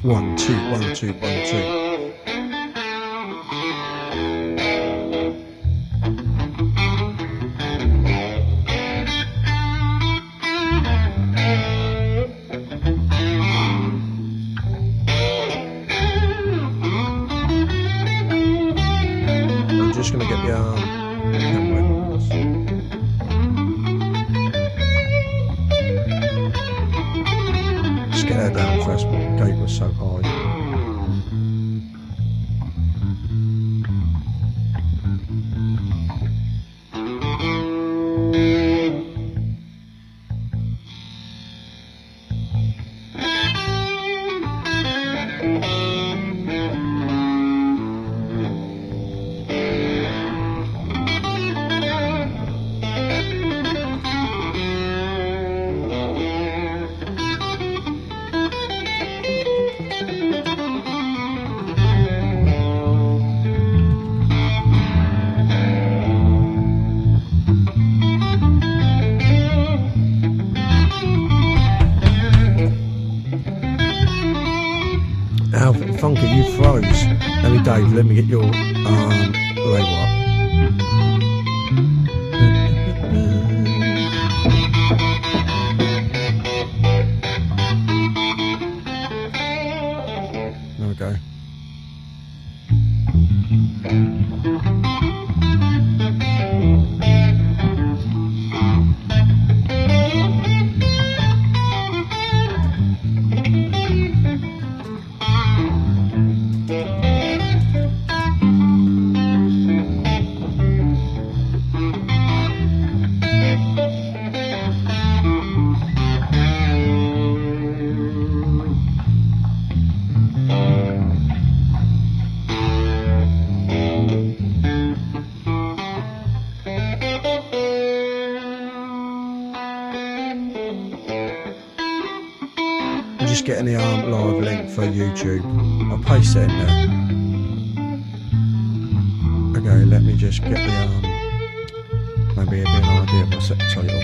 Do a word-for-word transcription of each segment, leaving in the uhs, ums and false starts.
One, two, one, two, one, two. I'm just going to get the arm. Just get her down first, but the gate was so high. Alvin Funky, you froze. Let me, Dave, let me get your um, label up. There we go. I'm just getting the arm live link for YouTube. I'll paste it in there. Okay, let me just get the arm. Maybe it'll be an idea if I set the title.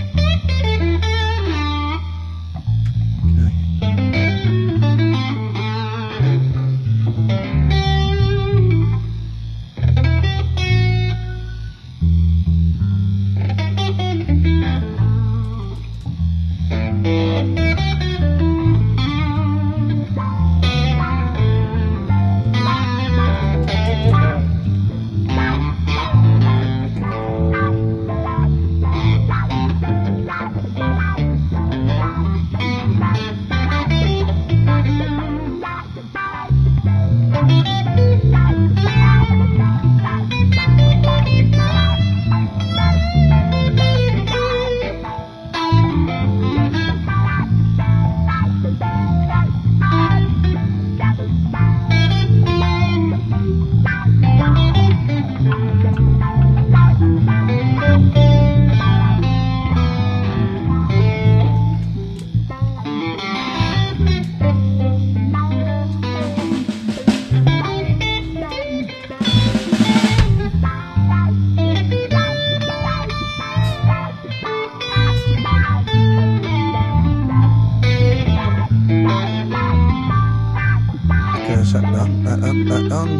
Set that, that, that, that done.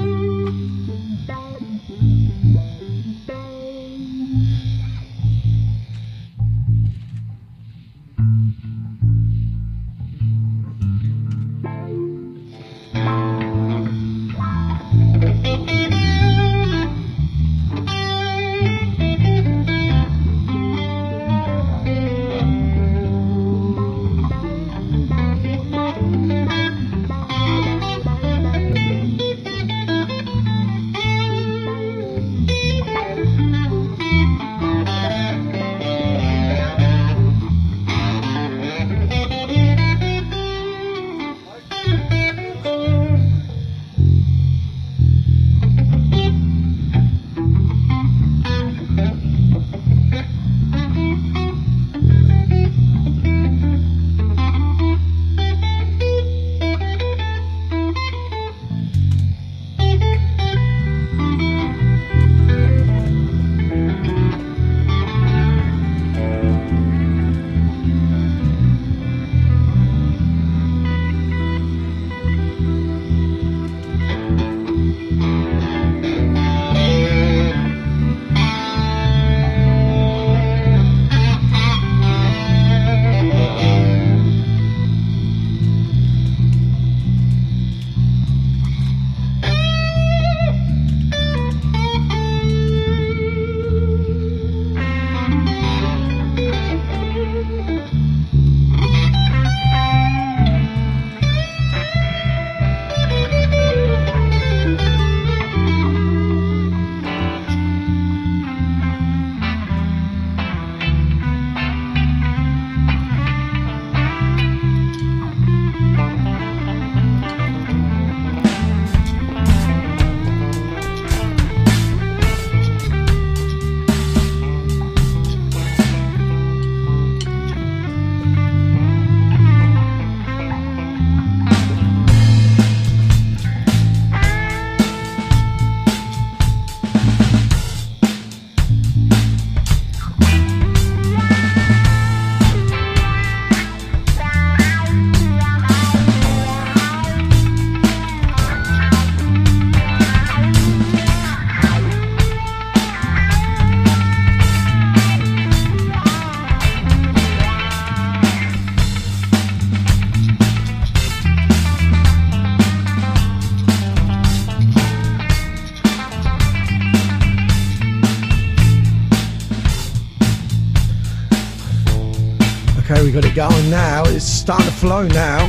we got it going now. It's starting to flow now.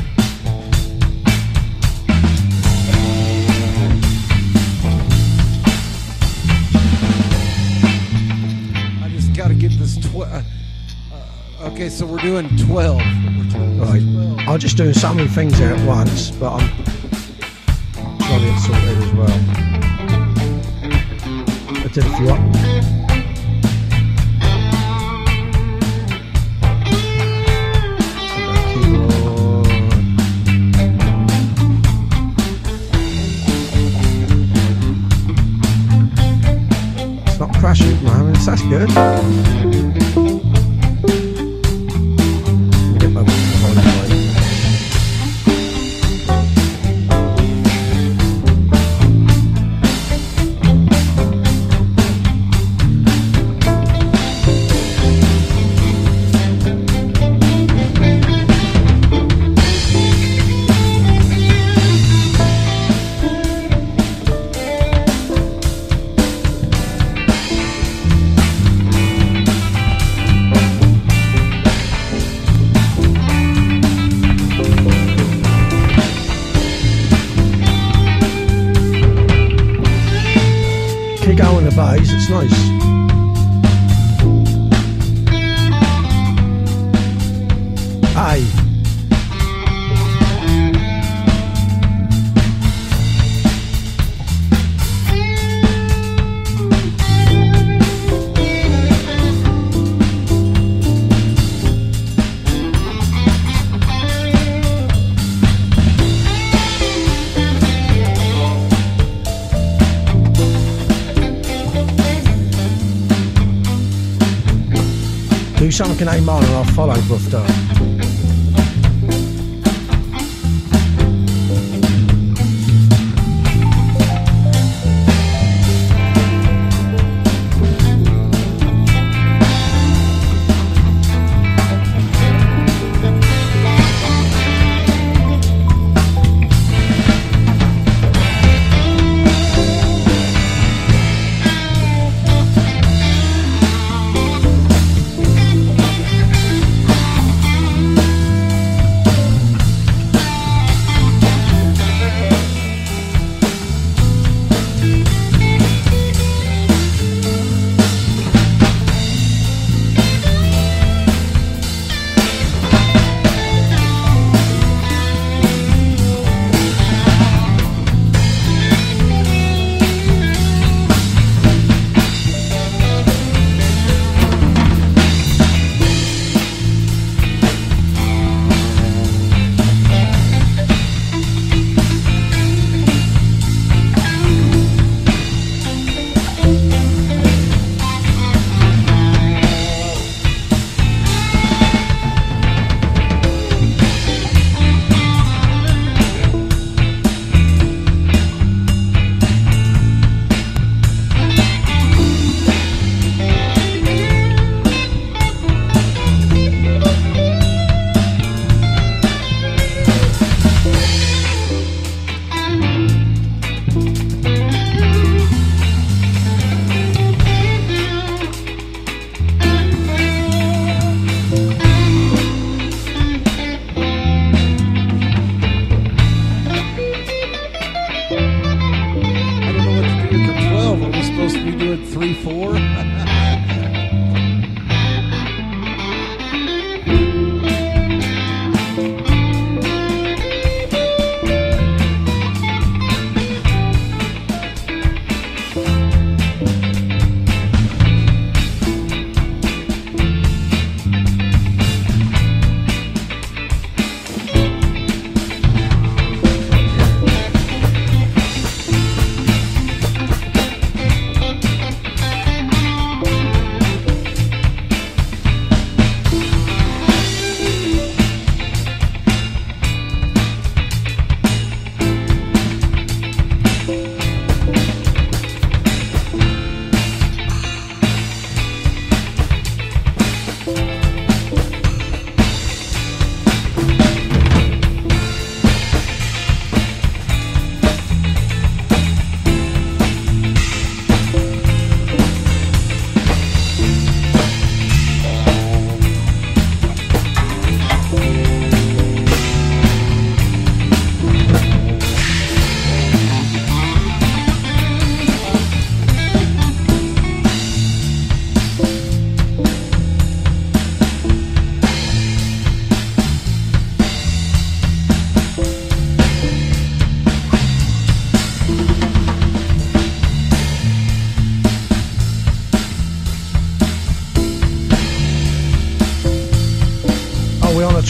I just got to get this twelve. Uh, okay, so we're doing twelve. We're doing Right. twelve. I'm just doing so many things there at once, but I'm trying to get sorted as well. I did a few up. Crashing, man. That's good. Get my volume right. Keep going the bass, it's nice. Aye. Do something in A minor and I'll follow Grufter. three four.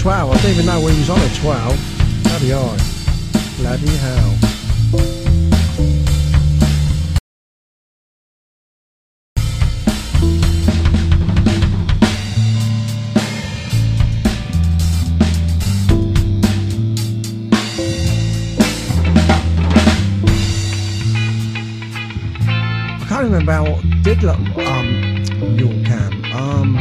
twelve. I didn't even know we was on a twelve. Bloody hell. Bloody hell. I can't remember how it did look, um, your cam. Um,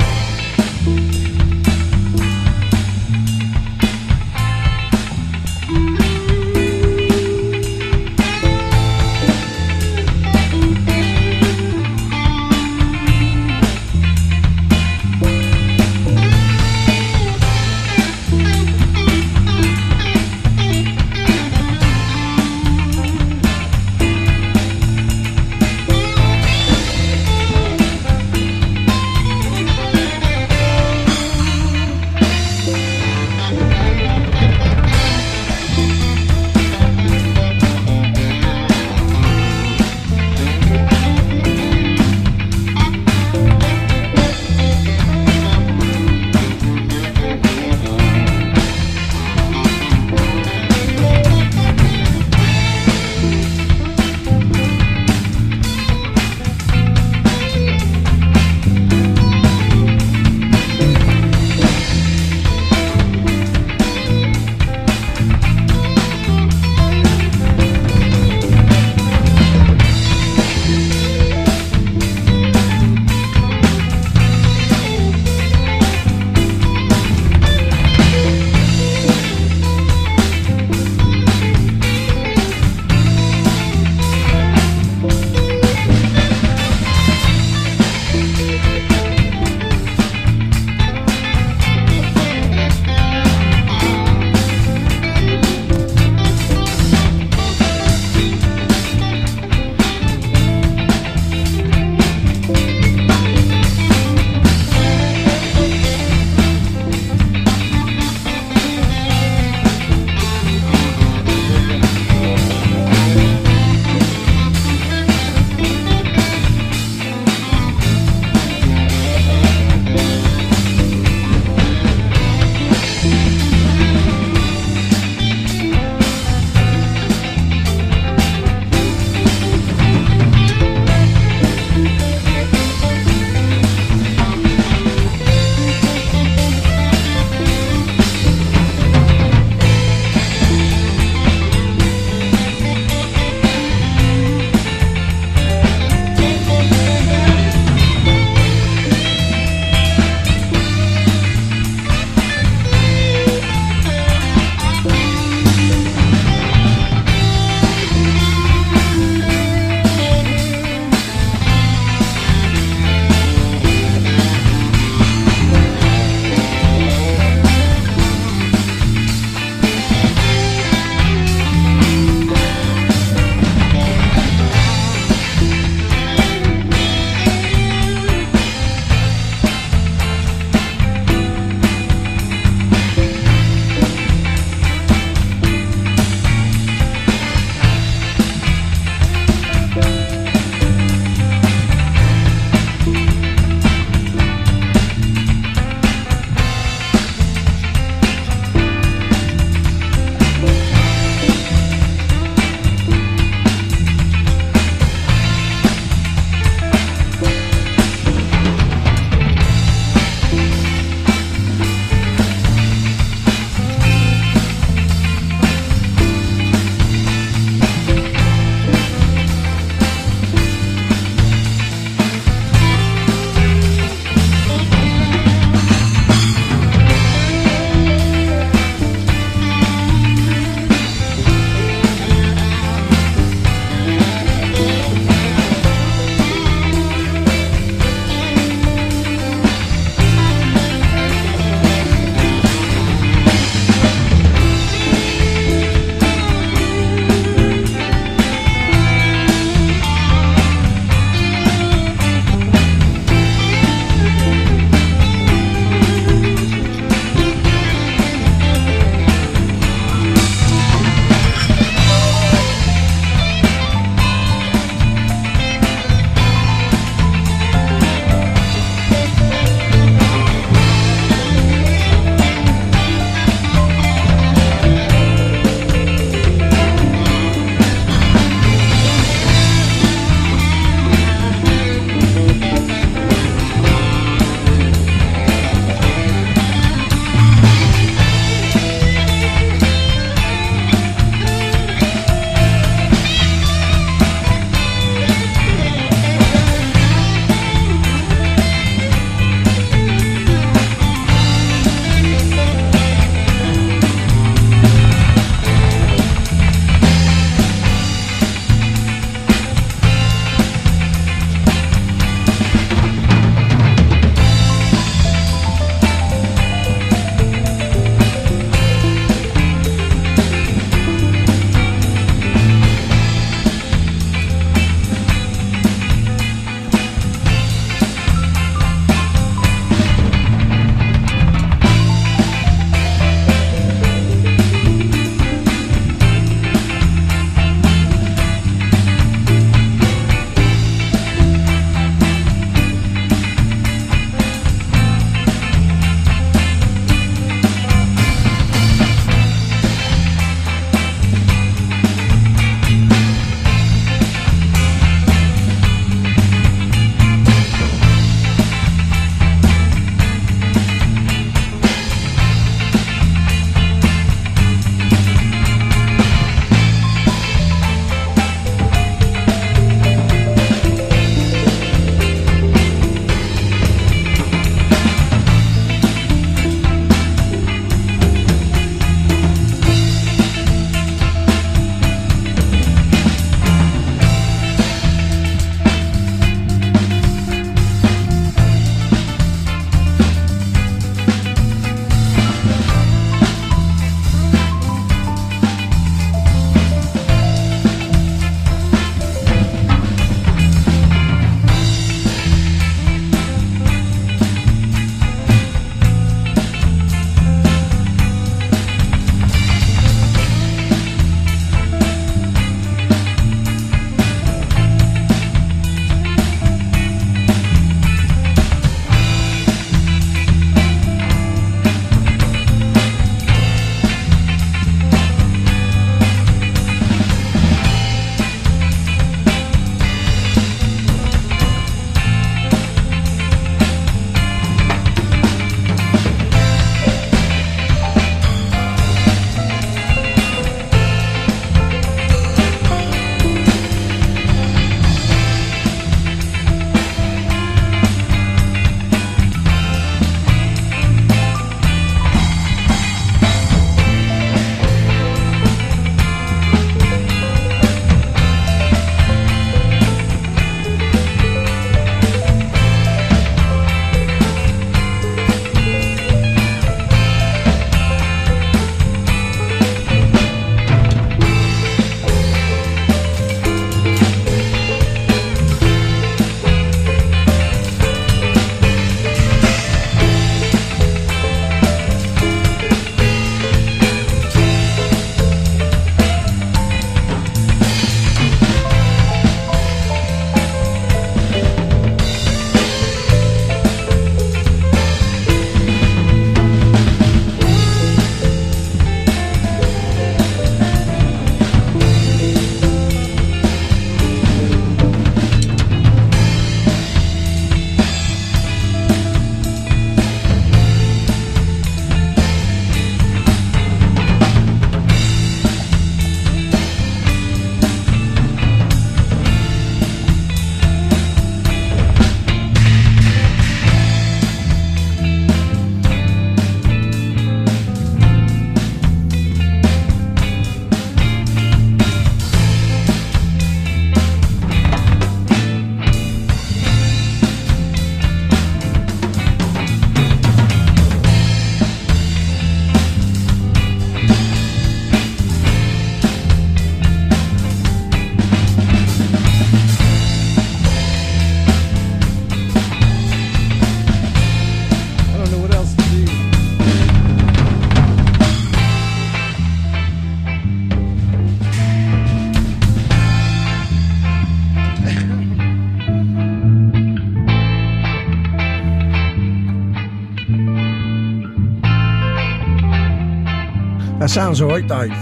That sounds alright, Dave.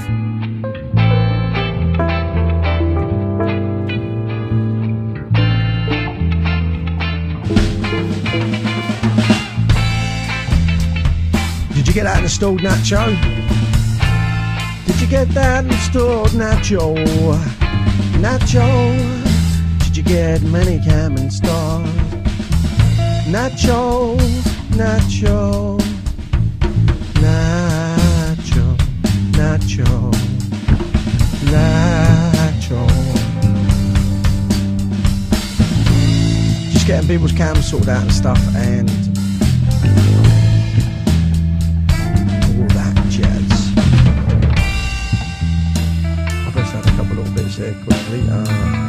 Did you get that installed, Nacho? Did you get that installed, Nacho? Nacho, did you get Minicam installed? Nacho, Nacho, Nacho, Nacho, Nacho. Just getting people's cams sorted out and stuff, and all that jazz. I'll just add a couple little bits here quickly. Uh,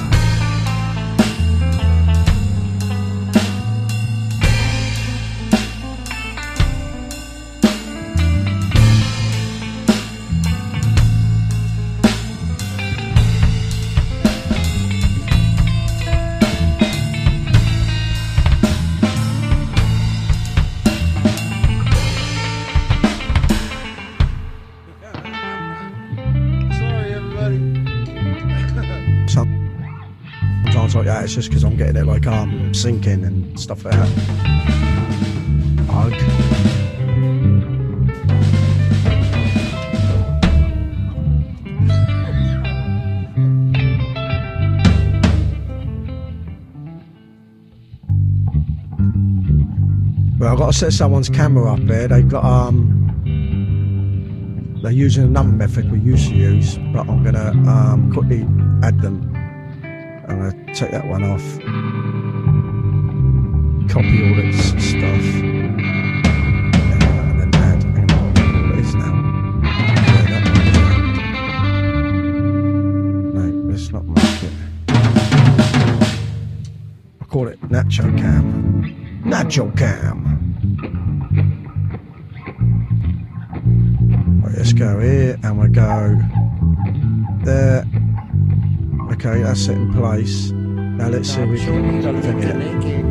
like that, it's just because I'm getting it like I'm sinking and stuff like that. Ugh. Well, I've got to set someone's camera up there. They've got um they're using another method we used to use, but I'm gonna um quickly add them. I'm going to take that one off, copy all its stuff, and then add, hang on, what it is now? Yeah, that one. No, let's not make it. I call it Nacho Cam. Nacho Cam. Right, let's go here, and we'll go there. Okay, that's it in place. Now let's see if we can do anything here.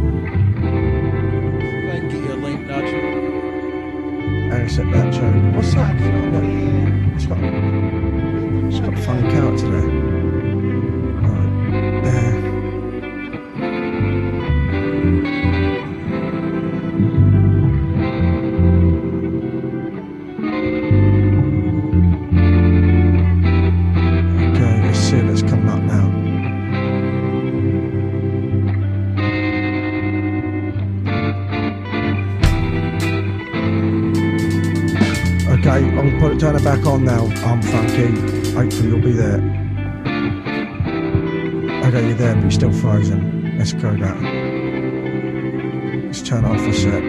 I can get you a link, Nacho. Accept Nacho. What's that? It's got, it's got a funny character there. Right, there. Okay, let's see if it's coming up now. Okay, I'm going to put it, turn it back on now. I'm funky. Hopefully you'll be there. Okay, you're there, but you're still frozen. Let's go down. Let's turn it off for a sec.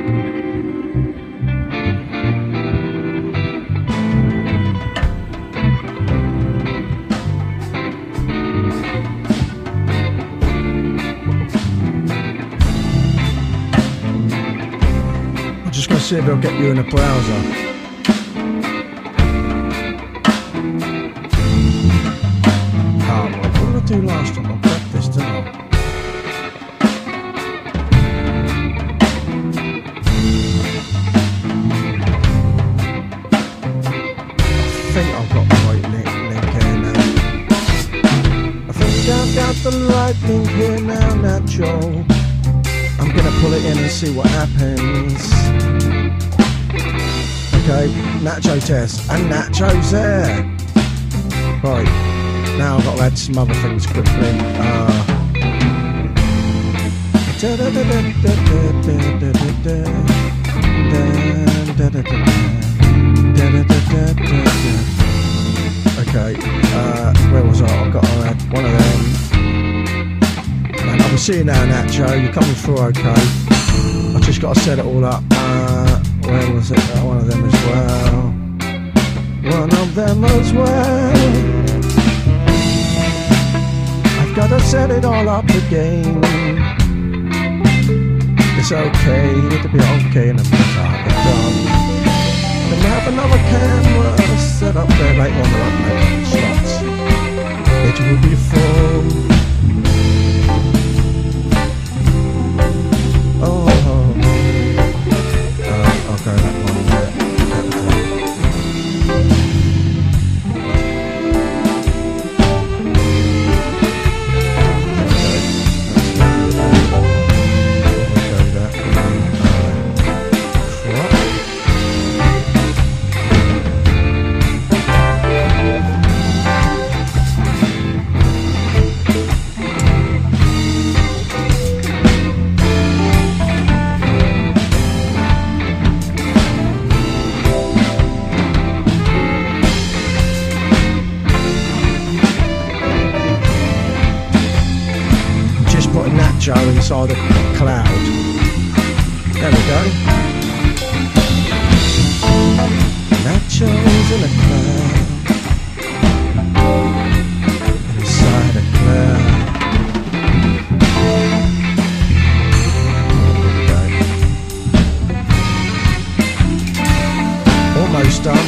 I'm just going to see if it'll get you in a browser. Do last time I practiced, didn't I? I think I've got the right link, link here now. I think I've got the right link here now, Nacho. I'm gonna pull it in and see what happens. Okay, Nacho test, and Nacho's there. Right. Now I've got to add some other things quickly. Uh, okay, uh, where was I? I've got to add one of them. And I can see you now, Nacho. You're coming through okay. I've just got to set it all up. Uh, where was it? Uh, one of them as well. One of them as well. Gotta set it all up again. It's okay, it'll be okay in a minute. Done. Then have another camera set up there later on the right slots. It will be full. Oh, uh, okay, that one there. Nacho inside a cloud. There we go. Nacho's in a cloud. Inside a cloud. Almost done.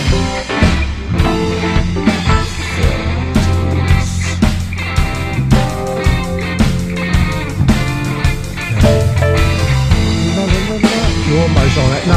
You're almost on it. No.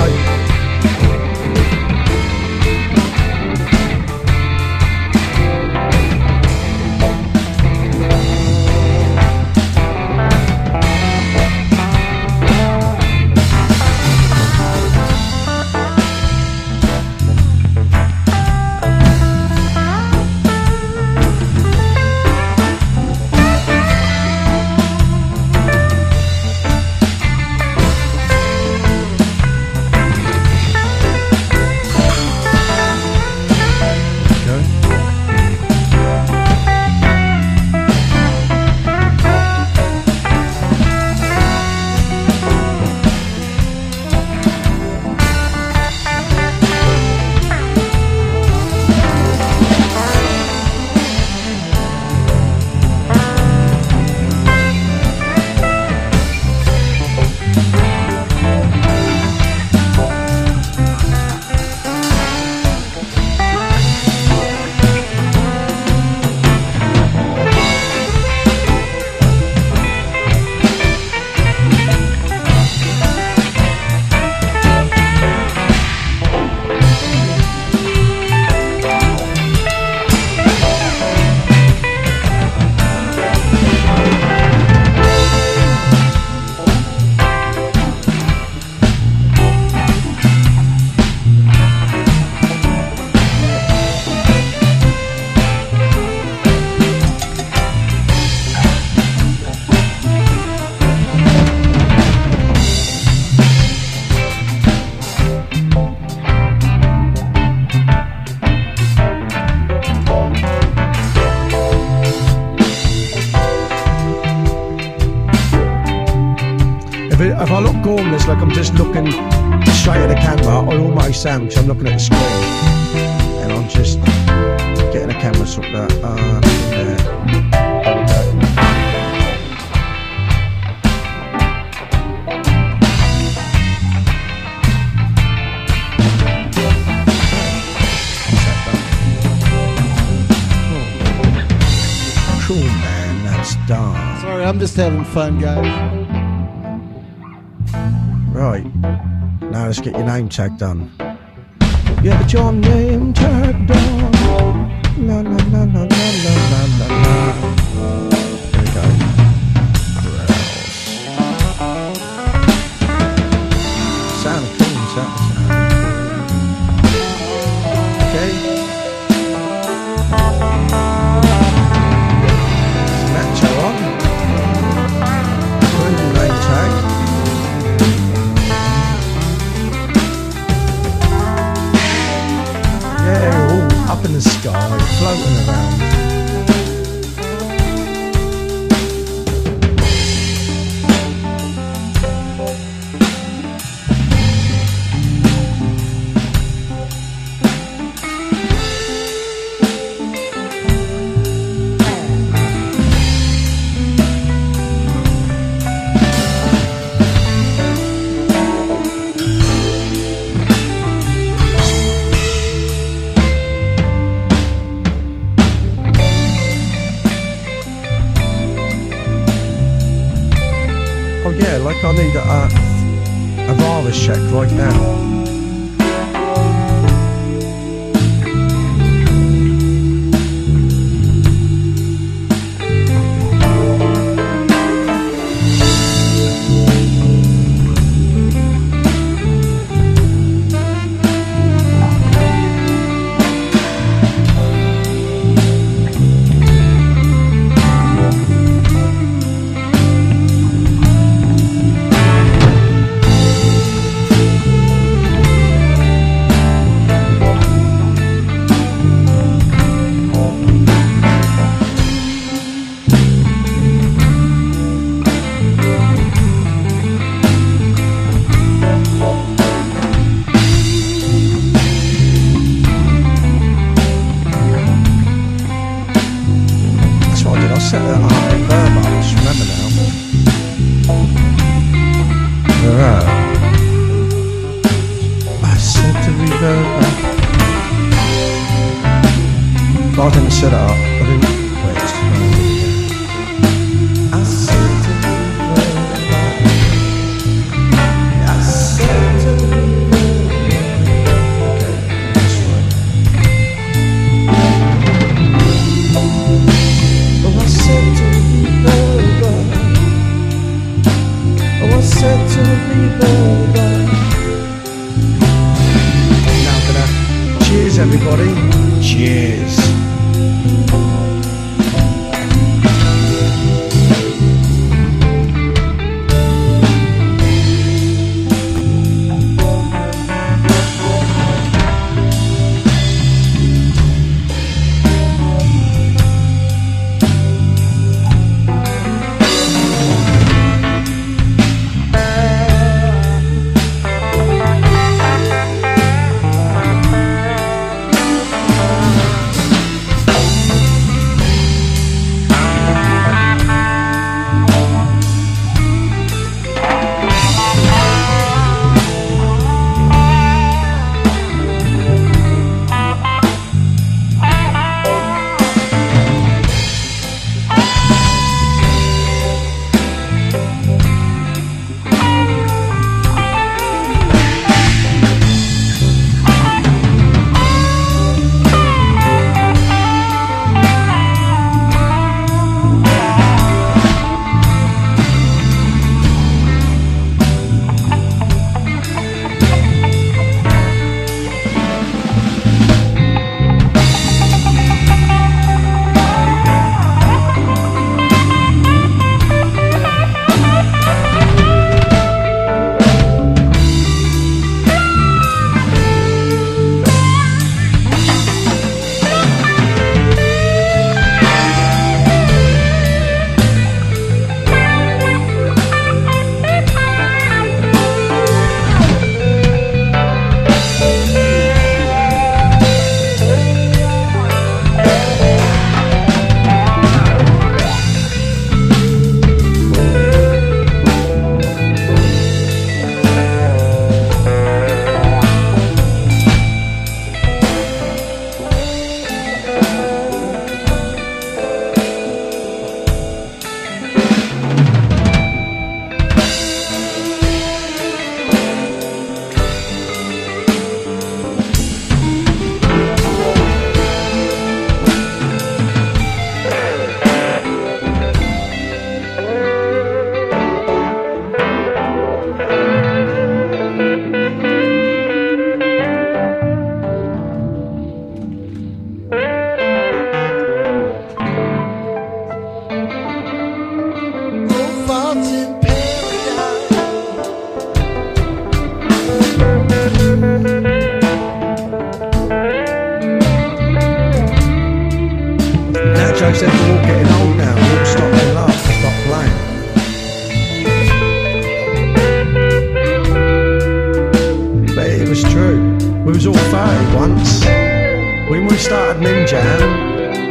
If I look gormless, like I'm just looking straight at the camera, I almost am, because I'm looking at the screen. And I'm just getting the camera sort of uh, there. There we go. Cool, man, that's done. Sorry, I'm just having fun, guys. Right, now let's get your name tag done. Get your name tag done. La la la la la la la la. There we go. Grouse. Sound clean, sound, sound. Okay. Nacho on. Approval name tag. Yeah, all up in the sky, floating around. Oh yeah, like I need a, uh, a virus check right now. uh, I can't remember, I just remember now. Reverb. I said to reverb back. But I didn't set it up. I didn't. Wait, it's I said to reverb back. I said to reverb back. Okay, that's right. Oh, I said to reverb back. Oh, I said to reverb back. Now I'm gonna cheers, everybody. Cheers. Joe said we're all getting old now, we're all stopping love, stop playing. But it was true, we was all thirty once. When we started Min Jam,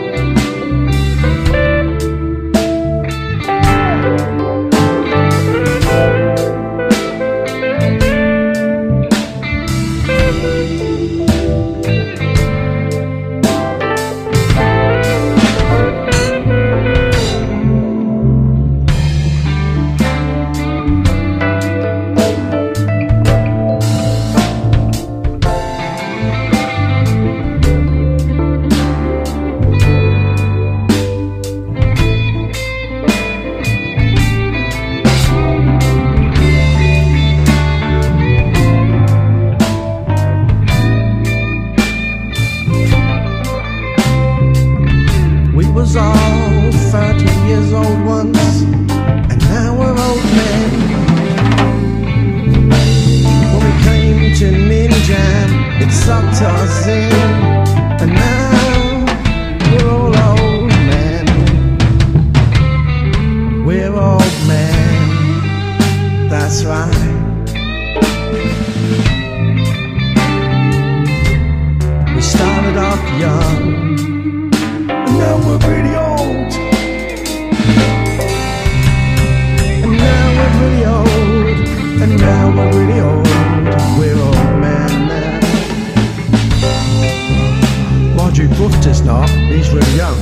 was all thirty years old once, and now we're old men. When we came to Min Jam, it sucked us in, and now we're all old men. We're old men, that's right. We started off young, now we're pretty old. And now we're really old, and now we're really old, we're old men now. Marjorie Buffett's not, he's really young.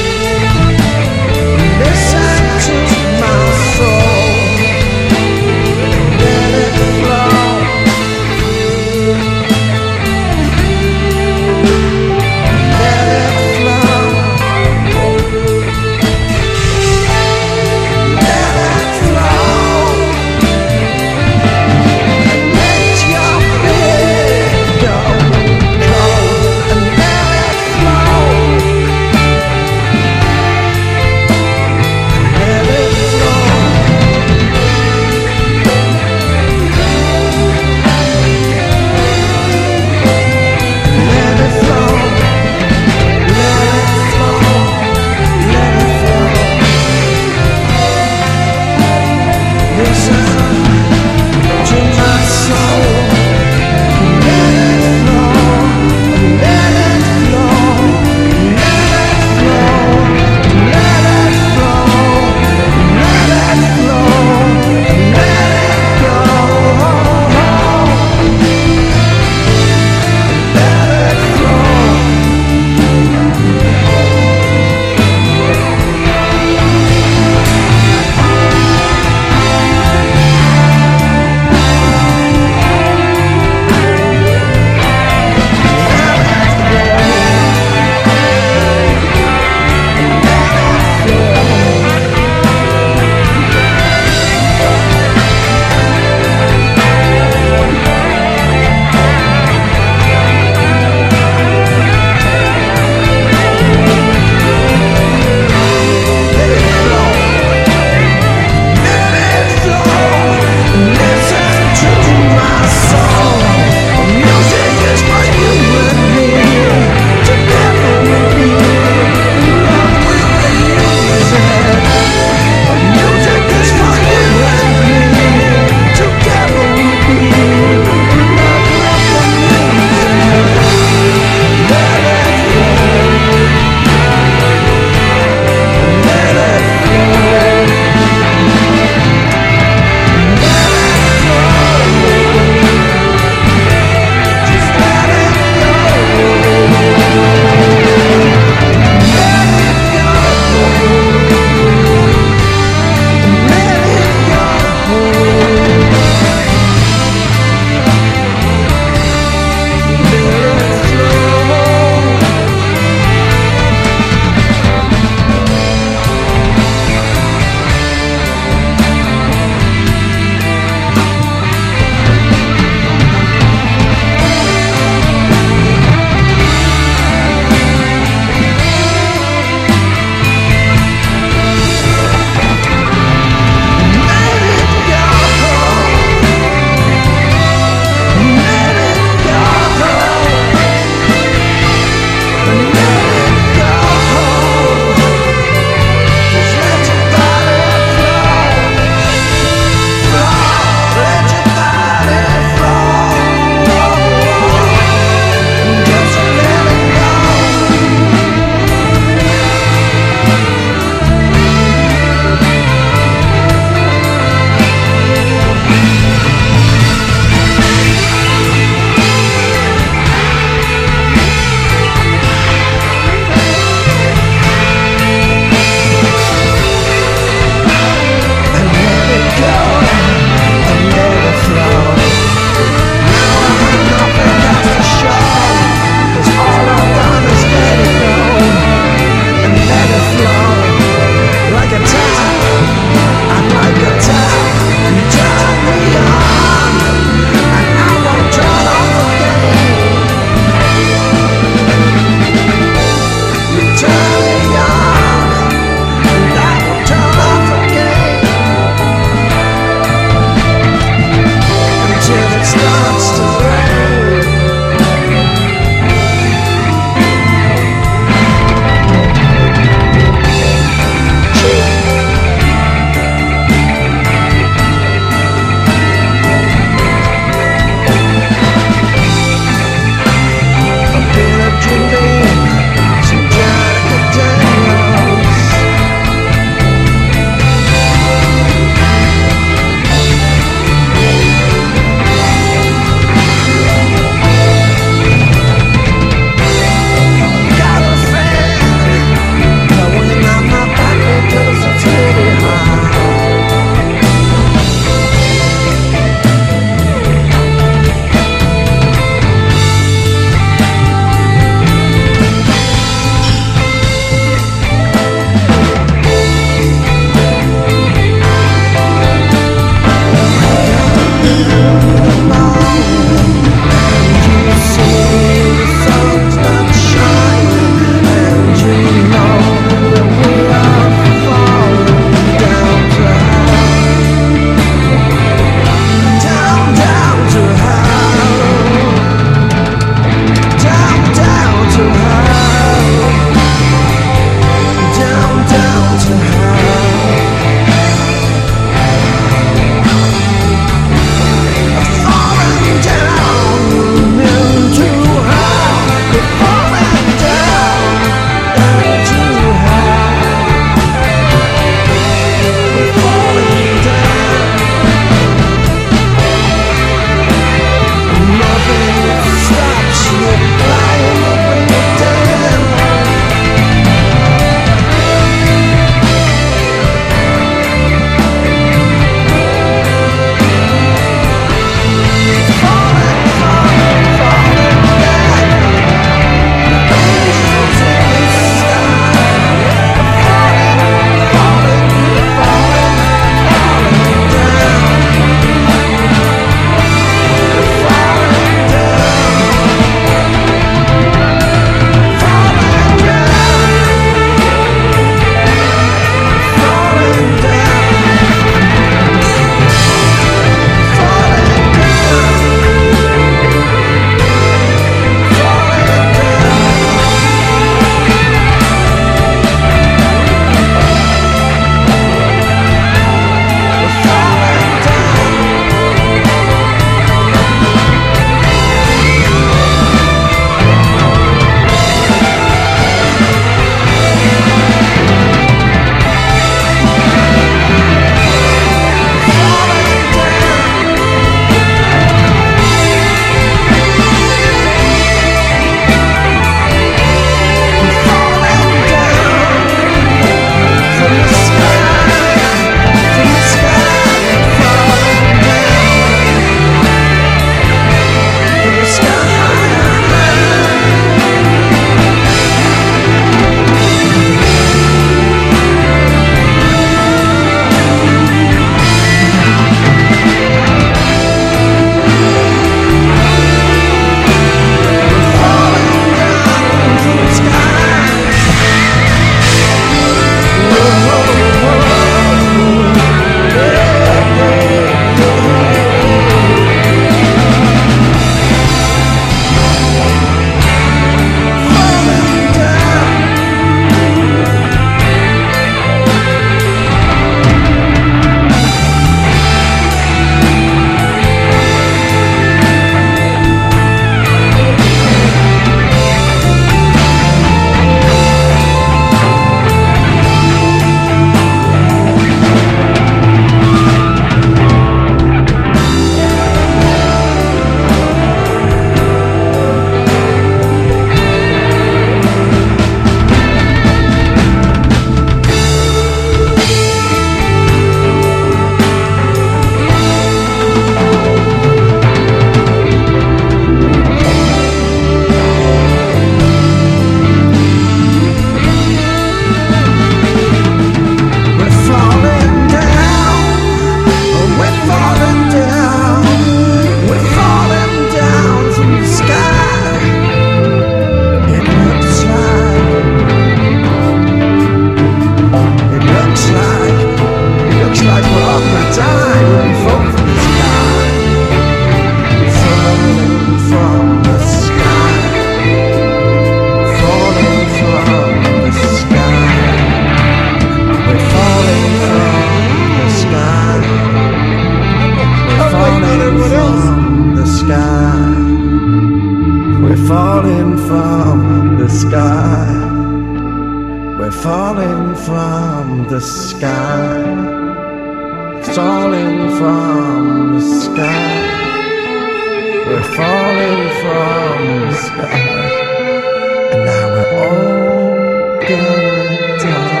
falling from the sky. We're falling from the sky. Falling from the sky. We're falling from the sky. And now we're all gonna die.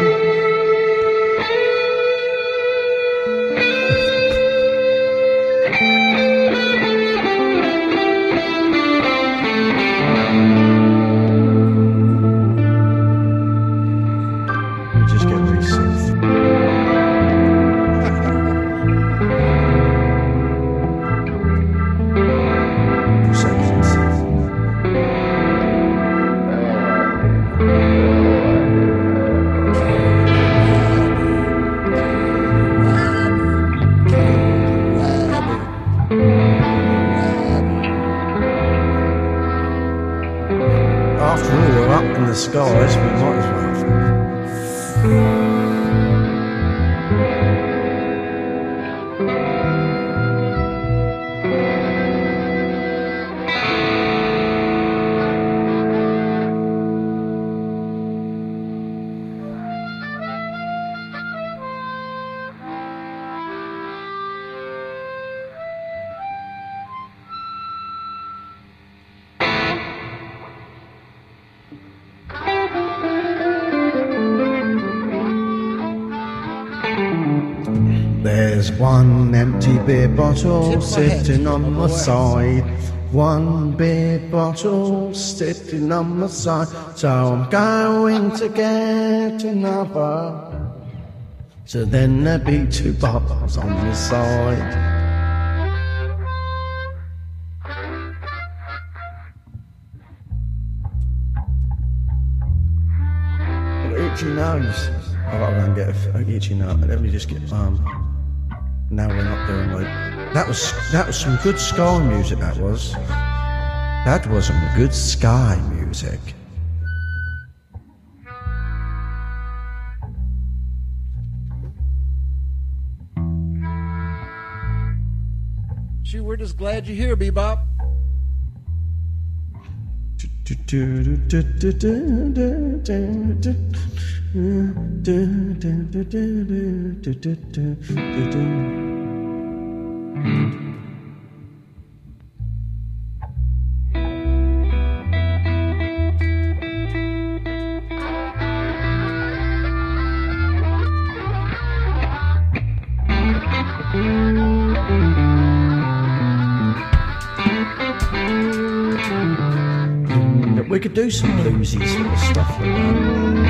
After all, we're up in the skies, we might as well. There's one empty beer bottle sitting on my side. One beer bottle sitting on my side. So I'm going to get another. So then there'll be two bottles on the side. Itchy nose. I've got to go and get an itchy nose. Let me just get um. Now we're not doing like that was that was some good sky music. That was that was some good sky music. Shoot, we're just glad you're here, Bebop. We could do some bluesy sort of stuff like that.